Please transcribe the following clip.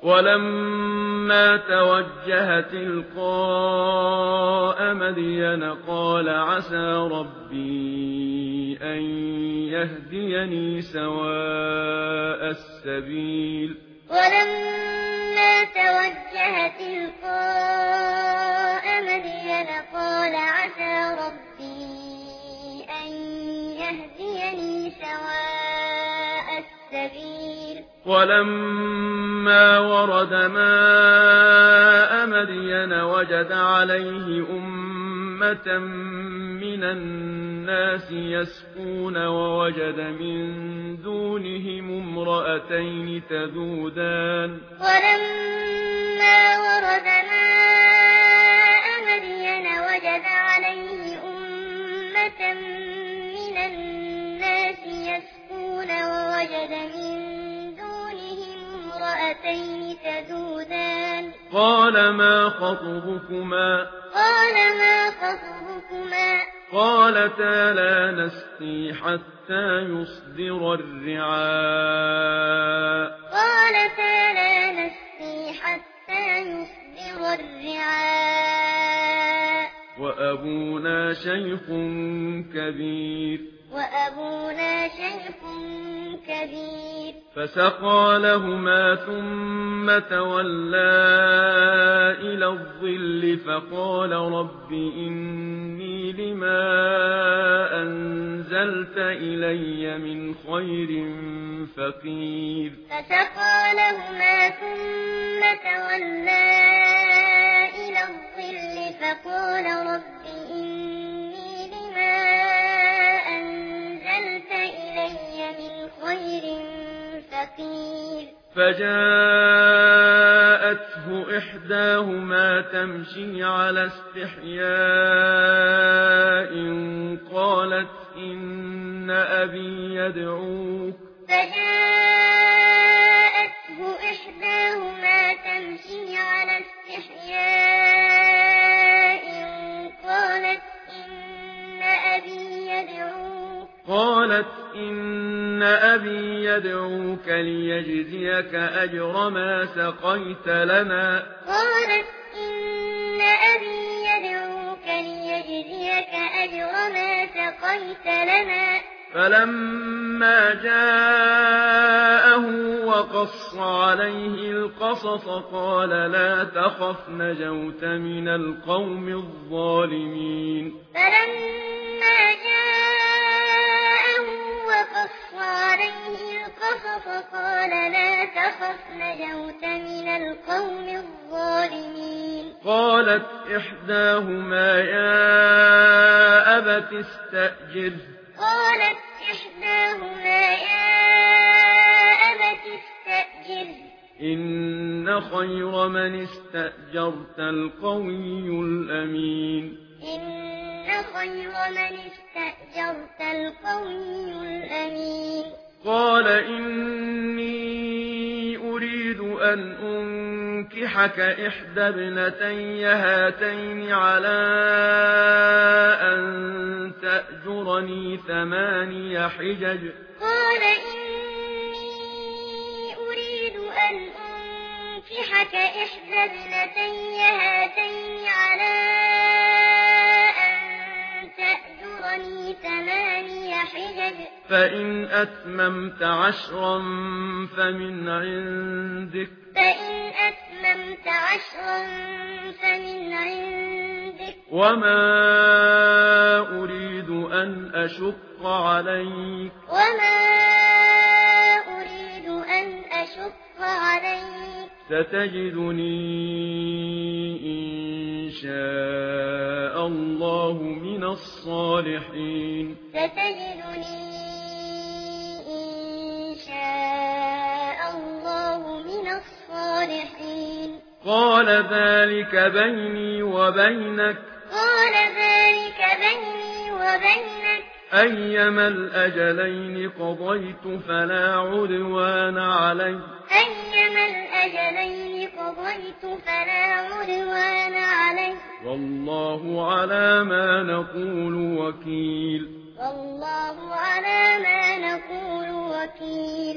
ولما توجه تلقاء مدين قال عسى ربي أن يهديني سواء السبيل ولما توجه تلقاء مدين قال عسى ربي أن يهديني سواء السبيل ولما ورد ماء مدين وجد عليه أمة من الناس يسقون ووجد من دونهم امرأتين تذودان ولما ورد ماء مدين وجد عليه أمة من الناس يسقون ووجد من دونهم امرأتين تذودان قال ما خطبكما قالتا لا نسقي حتى يصدر الرعاء وأبونا شيخ كبير فسقى لهما ثم تولى إلى الظل فقال رب إني لما أنزلت إلي من خير فقير فسقى لهما ثم تولى إلى الظل فقال رب إني لما أنزلت إلي من خير فقير فجاءته إحداهما تمشي على استحياء قالت إن أبي يدعوك ليجزيك أجر ما سقيت لنا فلما جاءه وقص عليه القصص قال لا تخف نجوت من القوم الظالمين قالت إحداهما يا أبت استأجره إن خير من استأجرت القوي الأمين قال إني أريد أن أنكحك إحدى ابنتي هاتين على أن تأجرني 8 حجج فإن أتممت 10 فمن عندك وما أريد أن أشق عليك ستجدني إن شاء الله من الصالحين قال ذلك بيني وبينك أيما الأجلين قضيت فلا عدوان علي والله على ما نقول وكيل